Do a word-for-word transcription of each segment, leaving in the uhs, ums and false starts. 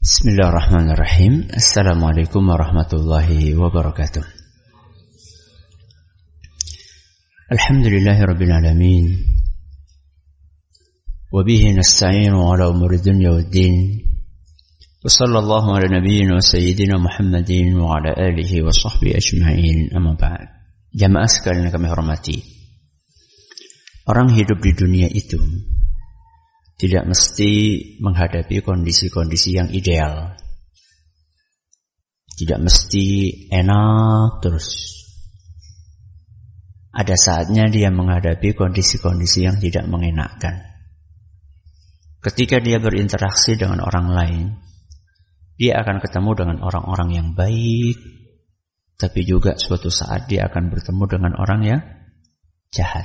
Bismillahirrahmanirrahim. Assalamualaikum warahmatullahi wabarakatuh. Alhamdulillahirabbil alamin. Wa bihi nasta'inu ala umuri dunya waddin. Wa sallallahu ala nabiyyina wa sayyidina Muhammadin wa ala alihi wa sahbihi ajma'in. Amma ba'd. Jamaah sekalian yang kami hormati. Orang hidup di dunia itu tidak mesti menghadapi kondisi-kondisi yang ideal. Tidak mesti enak terus. Ada saatnya dia menghadapi kondisi-kondisi yang tidak mengenakkan. Ketika dia berinteraksi dengan orang lain, dia akan ketemu dengan orang-orang yang baik, tapi juga suatu saat dia akan bertemu dengan orang yang jahat.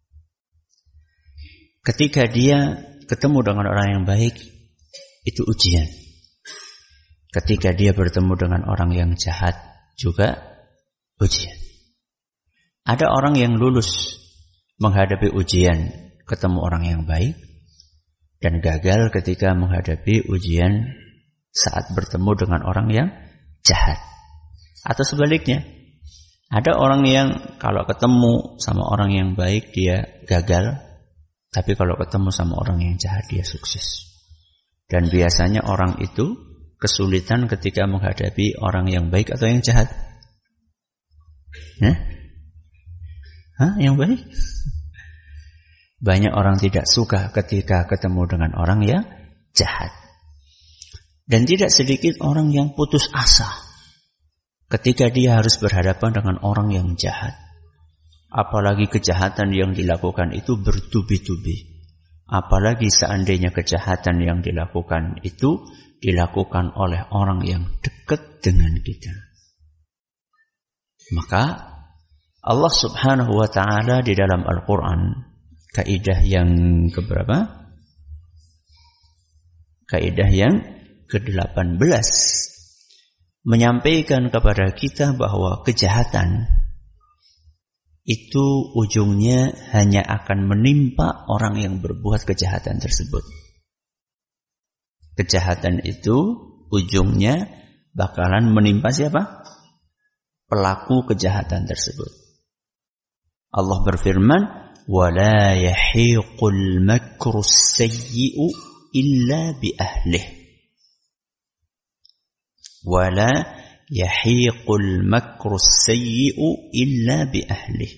Ketika dia ketemu dengan orang yang baik, itu ujian. Ketika dia bertemu dengan orang yang jahat, juga ujian. Ada orang yang lulus menghadapi ujian, ketemu orang yang baik, dan gagal ketika menghadapi ujian saat bertemu dengan orang yang jahat. Atau sebaliknya, ada orang yang kalau ketemu sama orang yang baik, dia gagal, tapi kalau ketemu sama orang yang jahat, dia sukses. Dan biasanya orang itu kesulitan ketika menghadapi orang yang baik atau yang jahat. Hah? Hah? Yang baik? Banyak orang tidak suka ketika ketemu dengan orang yang jahat. Dan tidak sedikit orang yang putus asa ketika dia harus berhadapan dengan orang yang jahat. Apalagi kejahatan yang dilakukan itu bertubi-tubi. Apalagi seandainya kejahatan yang dilakukan itu dilakukan oleh orang yang dekat dengan kita. Maka Allah subhanahu wa ta'ala di dalam Al-Quran, kaidah yang keberapa? Kaidah yang kedelapan belas, menyampaikan kepada kita bahwa kejahatan itu ujungnya hanya akan menimpa orang yang berbuat kejahatan tersebut. Kejahatan itu ujungnya bakalan menimpa siapa? Pelaku kejahatan tersebut. Allah berfirman, وَلَا يَحِيقُ الْمَكْرُ السَّيِّئُ إِلَّا بِأَهْلِهِ وَلَا yahiqul makrus sayyi'u illa bi ahlih.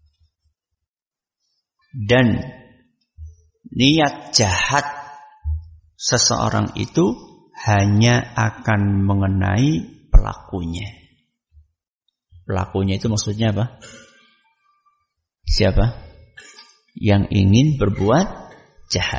Dan niat jahat seseorang itu hanya akan mengenai pelakunya. Pelakunya itu maksudnya apa? Siapa? Yang ingin berbuat jahat.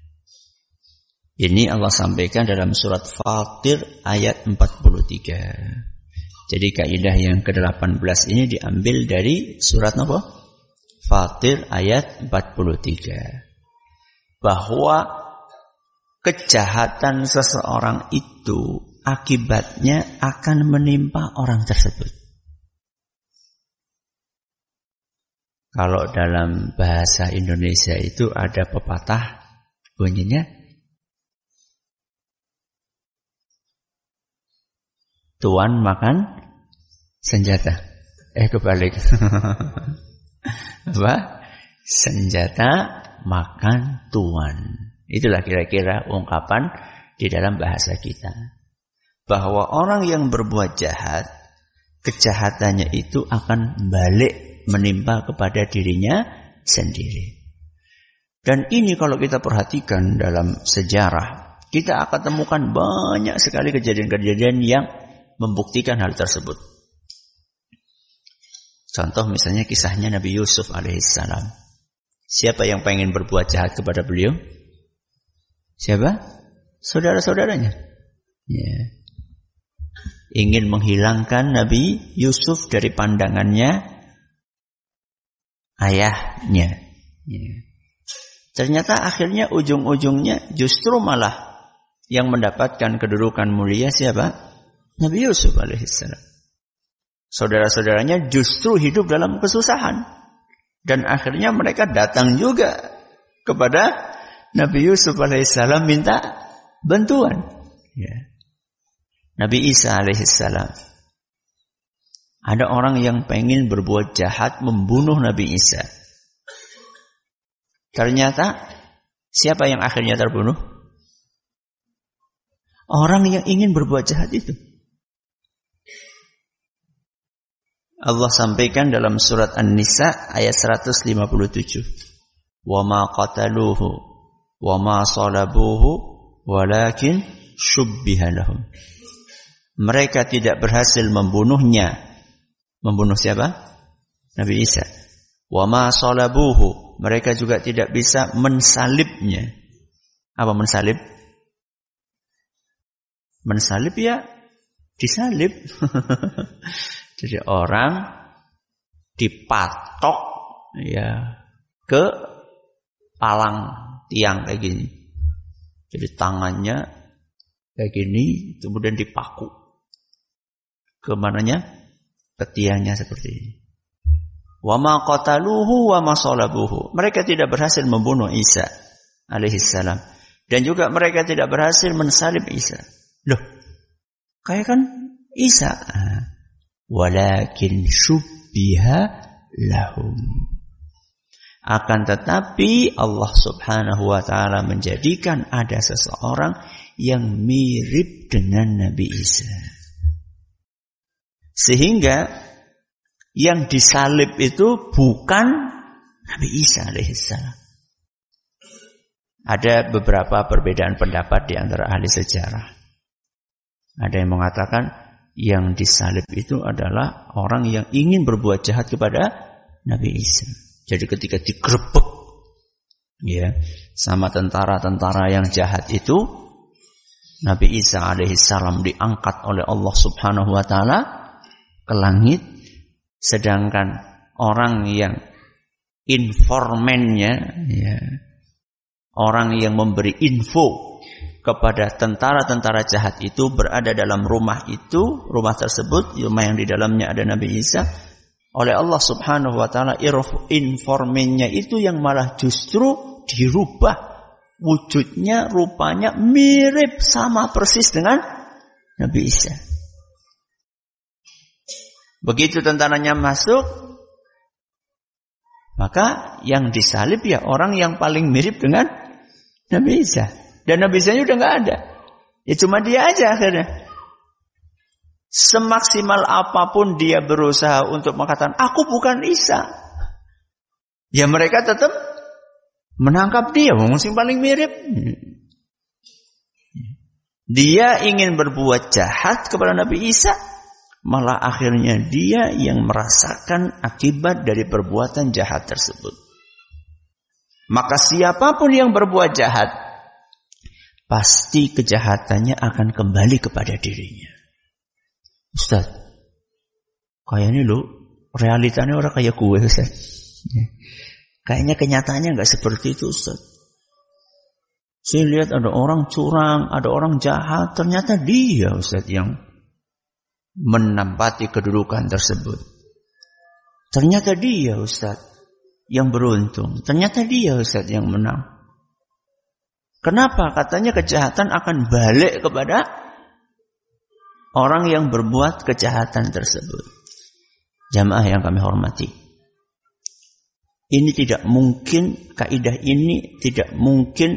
Ini Allah sampaikan dalam surat Fatir ayat empat puluh tiga. Jadi kaidah yang kedelapan belas ini diambil dari surat apa? Fatir ayat empat puluh tiga. Bahwa kejahatan seseorang itu akibatnya akan menimpa orang tersebut. Kalau dalam bahasa Indonesia itu ada pepatah bunyinya, tuan makan senjata. Eh kebalik. Apa? Senjata makan tuan. Itulah kira-kira ungkapan di dalam bahasa kita. Bahwa orang yang berbuat jahat, kejahatannya itu akan balik menimpa kepada dirinya sendiri. Dan ini kalau kita perhatikan dalam sejarah, kita akan temukan banyak sekali kejadian-kejadian yang membuktikan hal tersebut. Contoh misalnya kisahnya Nabi Yusuf alaihissalam. Siapa yang pengen berbuat jahat kepada beliau? Siapa? Saudara-saudaranya. Ya. Ingin menghilangkan Nabi Yusuf dari pandangannya ayahnya. Ya. Ternyata akhirnya ujung-ujungnya justru malah yang mendapatkan kedudukan mulia siapa? Nabi Yusuf alaihissalam. Saudara-saudaranya justru hidup dalam kesusahan. Dan akhirnya mereka datang juga kepada Nabi Yusuf alaihissalam minta bantuan. Ya. Nabi Isa alaihissalam. Ada orang yang pengen berbuat jahat membunuh Nabi Isa. Ternyata siapa yang akhirnya terbunuh? Orang yang ingin berbuat jahat itu. Allah sampaikan dalam surat An-Nisa ayat seratus lima puluh tujuh. Wa ma qataluhu wa ma salabuhu walakin syubbiha lahum. Mereka tidak berhasil membunuhnya. Membunuh siapa? Nabi Isa. Wa ma salabuhu. Mereka juga tidak bisa mensalibnya. Apa mensalib? Mensalib ya disalib. Jadi orang dipatok ya ke palang tiang kayak gini. Jadi tangannya kayak gini, kemudian dipaku ke mananya? Ke tiangnya seperti ini. Wa ma qataluhu wa ma salabuhu. Mereka tidak berhasil membunuh Isa alaihissalam, dan juga mereka tidak berhasil mensalib Isa. Loh, kayak kan Isa. Walakin syubbiha lahum. Akan tetapi Allah Subhanahu wa taala menjadikan ada seseorang yang mirip dengan Nabi Isa. Sehingga yang disalib itu bukan Nabi Isa alaihissalam. Ada beberapa perbedaan pendapat di antara ahli sejarah. Ada yang mengatakan yang disalib itu adalah orang yang ingin berbuat jahat kepada Nabi Isa. Jadi ketika digerebek ya sama tentara-tentara yang jahat itu, Nabi Isa alaihissalam diangkat oleh Allah Subhanahu wa taala ke langit, sedangkan orang yang informannya ya, orang yang memberi info kepada tentara-tentara jahat itu berada dalam rumah itu, rumah tersebut, rumah yang di dalamnya ada Nabi Isa. Oleh Allah Subhanahu wa taala informannya itu yang malah justru dirubah wujudnya, rupanya mirip sama persis dengan Nabi Isa. Begitu tentaranya masuk, maka yang disalib ya orang yang paling mirip dengan Nabi Isa. Dan Nabi Isa udah nggak ada. Ya cuma dia aja akhirnya. Semaksimal apapun dia berusaha untuk mengatakan, aku bukan Isa. Ya mereka tetap menangkap dia, yang paling mirip. Dia ingin berbuat jahat kepada Nabi Isa, malah akhirnya dia yang merasakan akibat dari perbuatan jahat tersebut. Maka siapapun yang berbuat jahat, pasti kejahatannya akan kembali kepada dirinya. Ustaz, kayaknya lu realitanya orang kayak gue, Ustaz. Kayaknya kenyataannya nggak seperti itu, Ustaz. Saya lihat ada orang curang, ada orang jahat, ternyata dia, Ustaz, yang menempati kedudukan tersebut. Ternyata dia, Ustaz, yang beruntung. Ternyata dia, Ustaz, yang menang. Kenapa? Katanya kejahatan akan balik kepada orang yang berbuat kejahatan tersebut. Jamaah yang kami hormati, ini tidak mungkin, kaidah ini tidak mungkin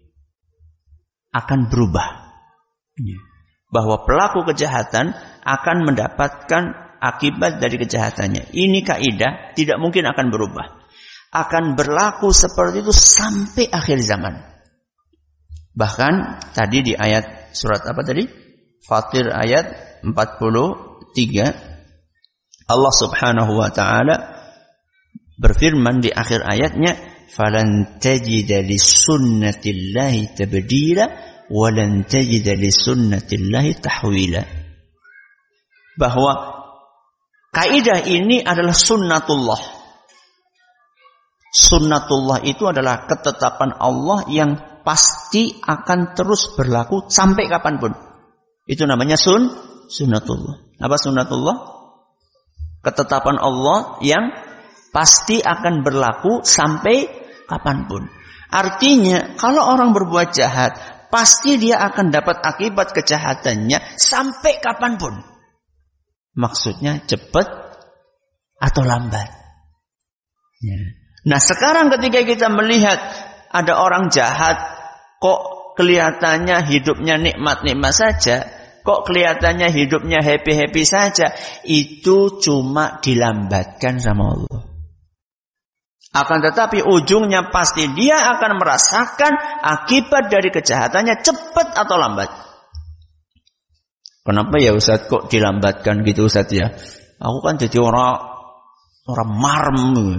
akan berubah. Bahwa pelaku kejahatan akan mendapatkan akibat dari kejahatannya. Ini kaidah tidak mungkin akan berubah. Akan berlaku seperti itu sampai akhir zaman. Bahkan tadi di ayat surat apa tadi? Fatir ayat empat puluh tiga. Allah Subhanahu wa taala berfirman di akhir ayatnya, "Falan tajida li sunnatillahi tabdila wa lan tajida li sunnatillahi tahwila." Bahwa kaidah ini adalah sunnatullah. Sunnatullah itu adalah ketetapan Allah yang pasti akan terus berlaku sampai kapanpun. Itu namanya sun, sunnatullah. Apa sunnatullah? Ketetapan Allah yang pasti akan berlaku sampai kapanpun. Artinya, kalau orang berbuat jahat, pasti dia akan dapat akibat kejahatannya sampai kapanpun. Maksudnya cepat atau lambat. Ya. Nah sekarang ketika kita melihat ada orang jahat, kok kelihatannya hidupnya nikmat-nikmat saja, kok kelihatannya hidupnya happy-happy saja, itu cuma dilambatkan sama Allah. Akan tetapi ujungnya pasti dia akan merasakan akibat dari kejahatannya cepat atau lambat. Kenapa ya Ustaz kok dilambatkan gitu Ustaz ya? Aku kan jadi orang orang marem.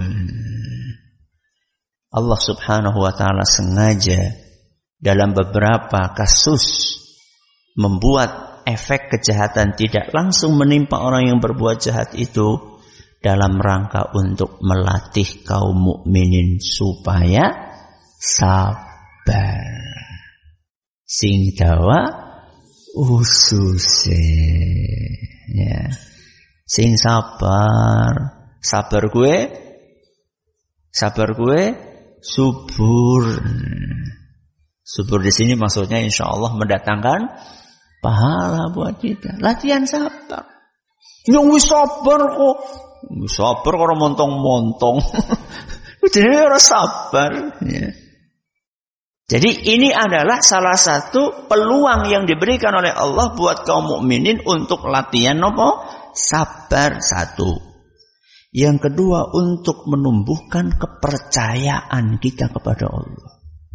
Allah Subhanahu wa taala sengaja dalam beberapa kasus membuat efek kejahatan tidak langsung menimpa orang yang berbuat jahat itu dalam rangka untuk melatih kaum mukminin supaya sabar. Sing dawa ususe. Ya. Sing sabar, sabar gue, sabar gue subur. Subur di sini maksudnya insya Allah mendatangkan pahala buat kita. Latihan sabar. Yang wis sabar kok. Sabar kalau montong-montong. Jadi orang sabar. Ya. Jadi ini adalah salah satu peluang yang diberikan oleh Allah buat kaum mukminin untuk latihan apa? Sabar satu. Yang kedua untuk menumbuhkan kepercayaan kita kepada Allah.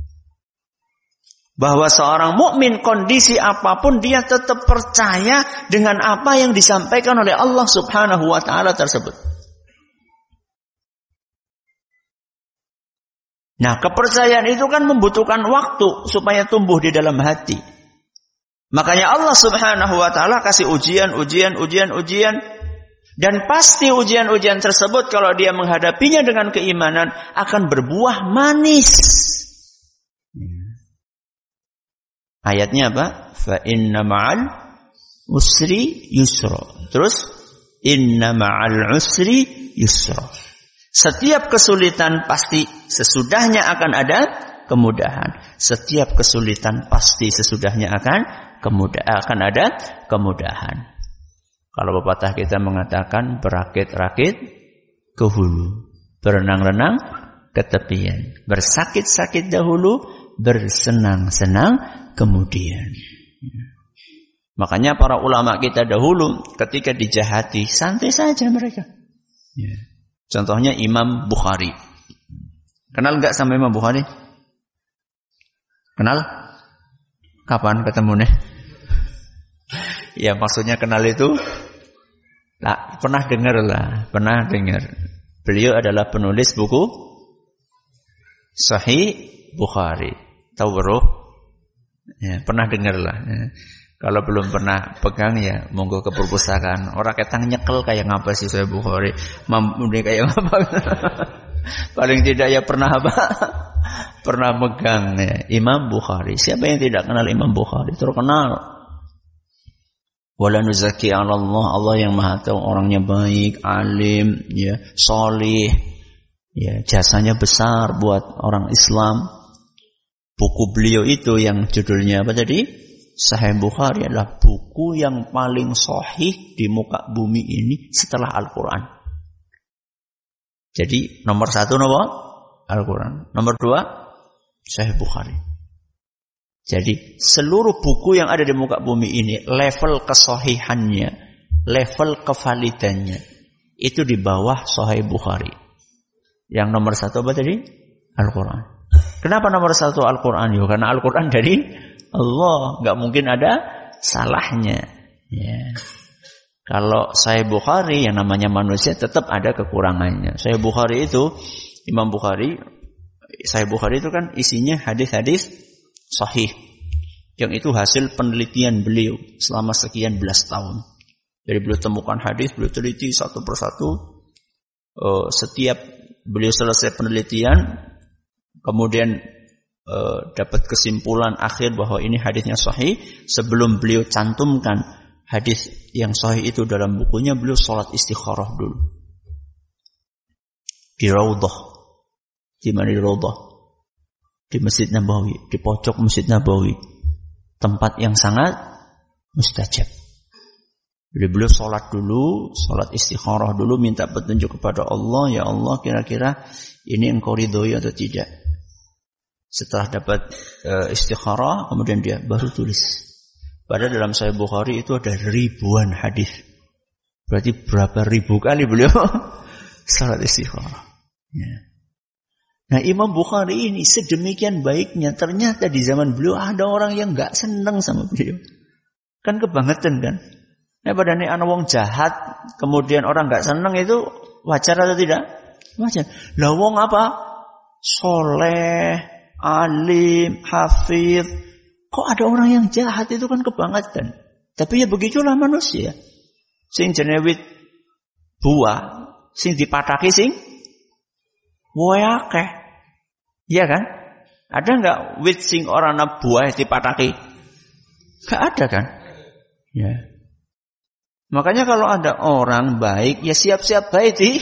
Bahwa seorang mukmin kondisi apapun dia tetap percaya dengan apa yang disampaikan oleh Allah Subhanahu wa taala tersebut. Nah, kepercayaan itu kan membutuhkan waktu supaya tumbuh di dalam hati. Makanya Allah Subhanahu wa taala kasih ujian, ujian, ujian, ujian, dan pasti ujian-ujian tersebut kalau dia menghadapinya dengan keimanan akan berbuah manis. Ayatnya apa? Fa inna ma'al usri yusra. Terus inna ma'al usri yusra. Setiap kesulitan pasti sesudahnya akan ada kemudahan. Setiap kesulitan pasti sesudahnya akan kemudahan, akan ada kemudahan. Kalau pepatah kita mengatakan berakit-rakit ke hulu, berenang-renang ke tepian, bersakit-sakit dahulu, bersenang-senang kemudian. Makanya para ulama kita dahulu ketika dijahati santai saja mereka. Ya. Contohnya Imam Bukhari. Kenal enggak sama Imam Bukhari? Kenal? Kapan ketemunya? Ya maksudnya kenal itu nah, pernah dengar lah, pernah dengar. Beliau adalah penulis buku Sahih Bukhari. Tahu bro? Ya, pernah dengar lah. Ya. Kalau belum pernah pegang ya monggo ke perpustakaan. Orang ketang nyekel kayak ngapa sih saya Bukhari? Mampu kayak apa? Paling tidak ya pernah apa? Pernah megang ya. Imam Bukhari. Siapa yang tidak kenal Imam Bukhari? Terkenal. Wala nuzaki 'ala Allah, Allah yang Maha Tahu orangnya baik, alim, ya, salih. Ya, jasanya besar buat orang Islam. Buku beliau itu yang judulnya apa tadi? Sahih Bukhari adalah buku yang paling sahih di muka bumi ini setelah Al-Quran. Jadi nomor satu nomor Al-Quran. Nomor dua Sahih Bukhari. Jadi seluruh buku yang ada di muka bumi ini level kesahihannya, level kevalidannya itu di bawah Sahih Bukhari. Yang nomor satu apa tadi? Al-Quran. Kenapa nomor satu Al-Quran? Ya, karena Al-Quran dari Allah, nggak mungkin ada salahnya. Ya. Kalau Sahih Bukhari yang namanya manusia tetap ada kekurangannya. Sahih Bukhari itu Imam Bukhari, Sahih Bukhari itu kan isinya hadis-hadis sahih, yang itu hasil penelitian beliau selama sekian belas tahun. Jadi beliau temukan hadis, beliau teliti satu persatu. Uh, setiap beliau selesai penelitian, kemudian Uh, dapat kesimpulan akhir bahwa ini hadisnya sahih. Sebelum beliau cantumkan hadis yang sahih itu dalam bukunya, beliau sholat istikharah dulu di Raudhah. Di mana di Raudhah? Di Masjid Nabawi, di pojok Masjid Nabawi. tempat yang sangat mustajab. Jadi beliau sholat dulu, sholat istikharah dulu, minta petunjuk kepada Allah. Ya Allah, kira-kira ini engkau ridhoi atau tidak. Setelah dapat e, istikharah, kemudian dia baru tulis. Padahal dalam Sahih Bukhari itu ada ribuan hadis. Berarti berapa ribu kali beliau sholat istikharah. Ya. Nah, Imam Bukhari ini sedemikian baiknya, ternyata di zaman beliau ada orang yang gak senang sama beliau. Kan kebangetan kan? Nah, pada ini anak wong jahat, kemudian orang gak senang, itu wajar atau tidak? Wajar. Lah wong apa? Soleh, alim, hafidh. Kok ada orang yang jahat, itu kan kebangetan. Tapi ya begitulah manusia. Sing jenewit buah, sing dipataki sing wae akeh. Iya kan? Ada enggak wit sing ora ana buah dipataki? Enggak ada kan? Ya. Makanya kalau ada orang baik, ya siap-siap baik di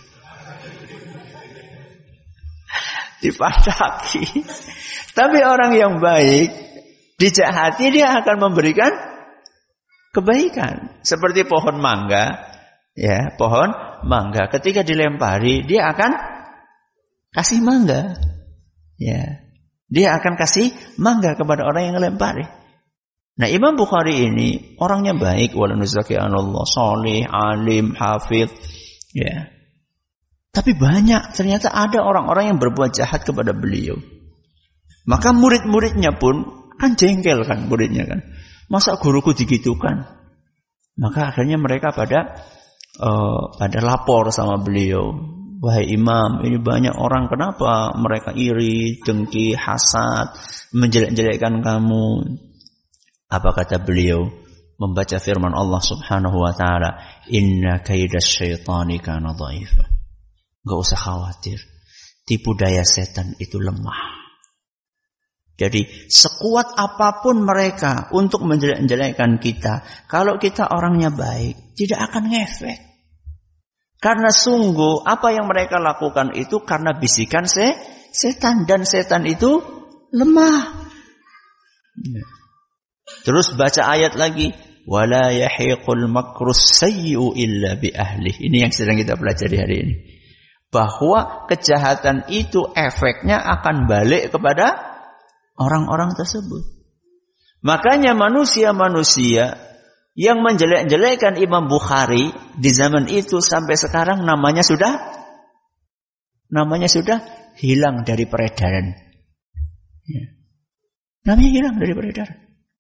dipataki. Tapi orang yang baik, dijahati dia akan memberikan kebaikan. Seperti pohon mangga, ya, pohon mangga ketika dilempari dia akan kasih mangga. Ya, dia akan kasih mangga kepada orang yang melempari. Nah, Imam Bukhari ini orangnya baik, wala nuzaki anallah, salih, alim, hafidh, ya. Tapi banyak ternyata ada orang-orang yang berbuat jahat kepada beliau. Maka murid-muridnya pun kan jengkel kan muridnya kan. Masa guruku digitukan? Maka akhirnya mereka pada uh, pada lapor sama beliau. Wahai Imam, ini banyak orang, kenapa mereka iri, dengki, hasad, menjelek-jelekkan kamu? Apa kata beliau? Membaca firman Allah Subhanahu wa taala, "Inna kaidas syaitani kana dhaifa." Enggak usah khawatir. Tipu daya setan itu lemah. Jadi sekuat apapun mereka untuk menjelek-jelekkan kita, kalau kita orangnya baik, tidak akan ngefek. Karena sungguh apa yang mereka lakukan itu karena bisikan se setan, dan setan itu lemah. Ya. Terus baca ayat lagi, wala yahiqul makrus sayyi'u illa bi ahlih. Ini yang sedang kita pelajari hari ini. Bahwa kejahatan itu efeknya akan balik kepada orang-orang tersebut. Makanya manusia-manusia yang menjelek-jelekkan Imam Bukhari di zaman itu sampai sekarang namanya sudah namanya sudah hilang dari peredaran. Ya. Namanya hilang dari peredaran.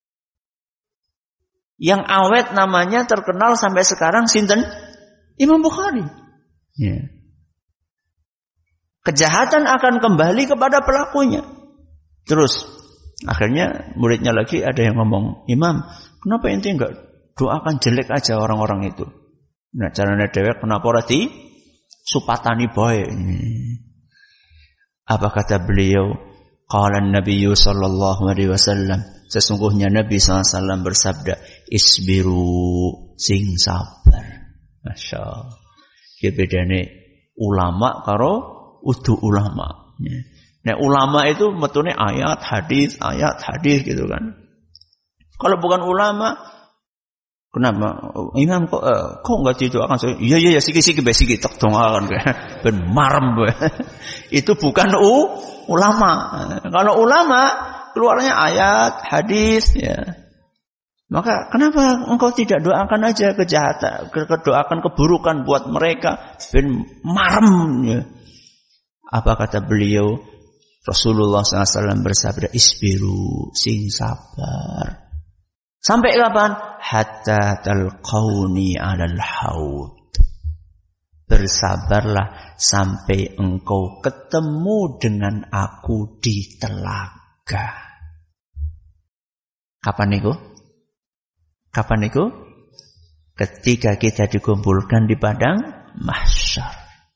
Yang awet namanya terkenal sampai sekarang sinten? Imam Bukhari. Ya. Kejahatan akan kembali kepada pelakunya. Terus akhirnya muridnya lagi ada yang ngomong, Imam, kenapa ente enggak doakan jelek aja orang-orang itu? Nah, caranya dewek kenapa ora di supatani bae? Apa kata beliau? Qala an-nabiy sallallahu alaihi wasallam, sesungguhnya Nabi sallallahu alaihi wasallam bersabda, isbiru, sing sabar. Masyaallah. Ki bedane ulama karo udu ulama. Nah, ulama itu metune ayat, hadis, ayat, hadis gitu kan. Kalau bukan ulama, kenapa? Imam kok uh, kok enggak didoakan? Iya iya ya siki-siki be siki tek dongakan ben marem. Itu bukan u, ulama. Kalau ulama keluarnya ayat, hadis ya. Maka kenapa engkau tidak doakan aja kejahatan, doakan keburukan buat mereka ben marem ya. Apa kata beliau? Rasulullah sallallahu alaihi wasallam bersabda, isbiru, sing sabar. Sampai kapan? Hatta talqauni 'alal haud. Bersabarlah sampai engkau ketemu dengan aku di telaga. Kapan itu? Kapan itu? Ketika kita dikumpulkan di padang mahsyar.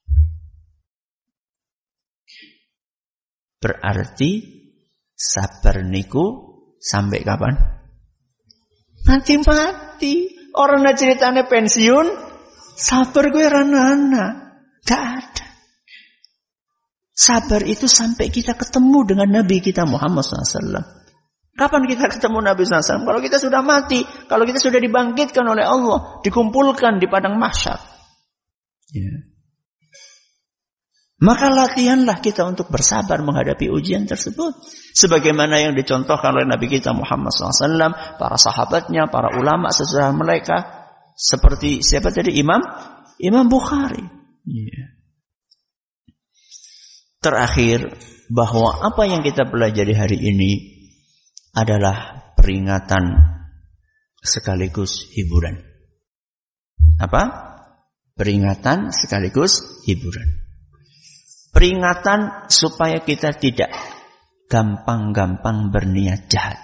Berarti sabar niku sampai kapan? Mati-mati. Orang nak ceritanya pensiun, sabar gue ranana. Gak ada. Sabar itu sampai kita ketemu dengan Nabi kita Muhammad shallallahu alaihi wasallam. Kapan kita ketemu Nabi sallallahu alaihi wasallam? Kalau kita sudah mati, kalau kita sudah dibangkitkan oleh Allah, dikumpulkan di padang mahsyar. Ya. Maka latihanlah kita untuk bersabar menghadapi ujian tersebut. Sebagaimana yang dicontohkan oleh Nabi kita Muhammad sallallahu alaihi wasallam, para sahabatnya, para ulama sesudah mereka. Seperti siapa tadi? Imam Imam Bukhari. Ya. Terakhir, bahwa apa yang kita pelajari hari ini adalah peringatan sekaligus hiburan. Apa? Peringatan sekaligus hiburan. Peringatan supaya kita tidak gampang-gampang berniat jahat.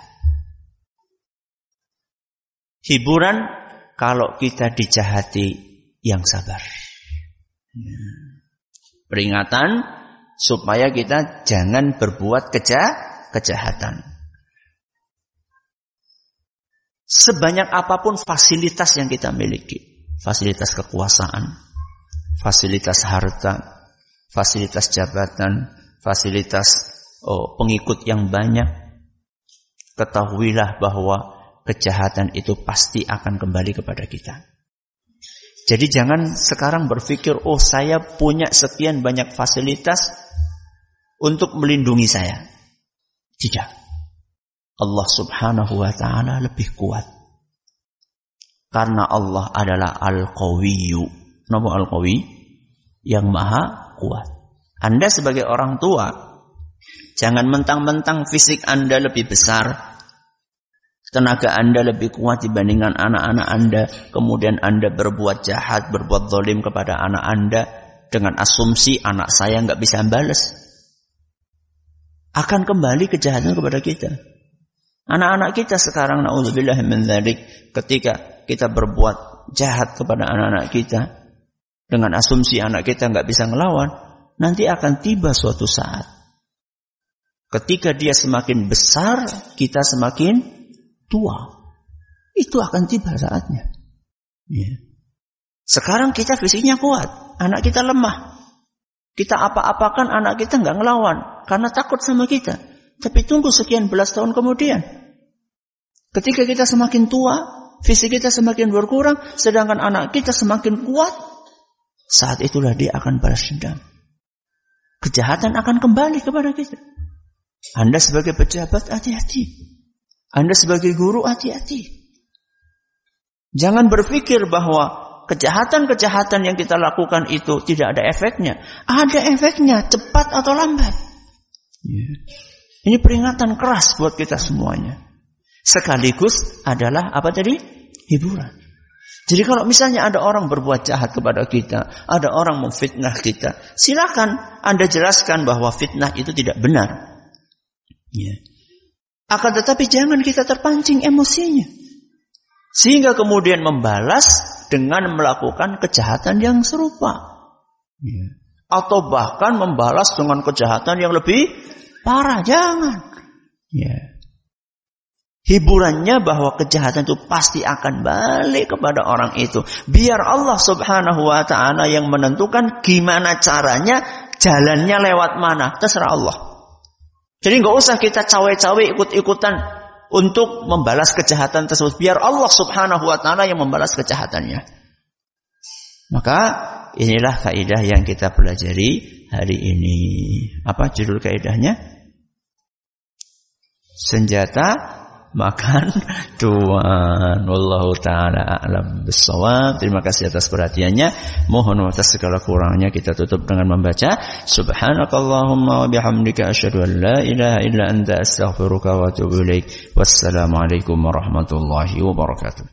Hiburan kalau kita dijahati yang sabar. Peringatan supaya kita jangan berbuat keja, kejahatan. Sebanyak apapun fasilitas yang kita miliki, fasilitas kekuasaan, fasilitas harta, fasilitas jabatan, fasilitas oh, pengikut yang banyak, ketahuilah bahwa kejahatan itu pasti akan kembali kepada kita. Jadi jangan sekarang berpikir, oh saya punya sekian banyak fasilitas untuk melindungi saya. Tidak. Allah subhanahu wa ta'ala lebih kuat. Karena Allah adalah Al-Qawiyyu. Nama Al-Qawi? Yang maha kuat. Anda sebagai orang tua, jangan mentang-mentang fisik Anda lebih besar, tenaga Anda lebih kuat dibandingkan anak-anak Anda, kemudian Anda berbuat jahat, berbuat zalim kepada anak Anda dengan asumsi anak saya nggak bisa balas. Akan kembali kejahatan kepada kita. Anak-anak kita sekarang, na'udzubillah min dzalik, ketika kita berbuat jahat kepada anak-anak kita dengan asumsi anak kita nggak bisa ngelawan, nanti akan tiba suatu saat ketika dia semakin besar, kita semakin tua. Itu akan tiba saatnya. Ya. Sekarang kita fisiknya kuat, anak kita lemah. Kita apa-apakan anak kita nggak ngelawan karena takut sama kita. Tapi tunggu sekian belas tahun kemudian, ketika kita semakin tua, fisik kita semakin berkurang, sedangkan anak kita semakin kuat, saat itulah dia akan balas dendam. Kejahatan akan kembali kepada kita. Anda sebagai pejabat, hati-hati. Anda sebagai guru, hati-hati. Jangan berpikir bahwa kejahatan-kejahatan yang kita lakukan itu tidak ada efeknya. Ada efeknya, cepat atau lambat. Yeah. Ini peringatan keras buat kita semuanya. Sekaligus adalah apa tadi? Hiburan. Jadi kalau misalnya ada orang berbuat jahat kepada kita, ada orang memfitnah kita, silakan Anda jelaskan bahwa fitnah itu tidak benar. Yeah. Akan tetapi jangan kita terpancing emosinya, sehingga kemudian membalas dengan melakukan kejahatan yang serupa. Yeah. Atau bahkan membalas dengan kejahatan yang lebih parah. Jangan. Yeah. Hiburannya bahwa kejahatan itu pasti akan balik kepada orang itu. Biar Allah subhanahu wa ta'ala yang menentukan gimana caranya, jalannya lewat mana. Terserah Allah. Jadi nggak usah kita cawe-cawe ikut-ikutan untuk membalas kejahatan tersebut. Biar Allah subhanahu wa ta'ala yang membalas kejahatannya. Maka inilah kaidah yang kita pelajari hari ini. Apa judul kaidahnya? Senjata makan tuan. Wallahu ta'ala a'lam bissawab. Terima kasih atas perhatiannya. Mohon atas segala kurangnya kita tutup dengan membaca subhanakallahumma wa bihamdika asyhadu an la ilaha illa anta astaghfiruka wa atubu ilaik. Wassalamualaikum warahmatullahi wabarakatuh.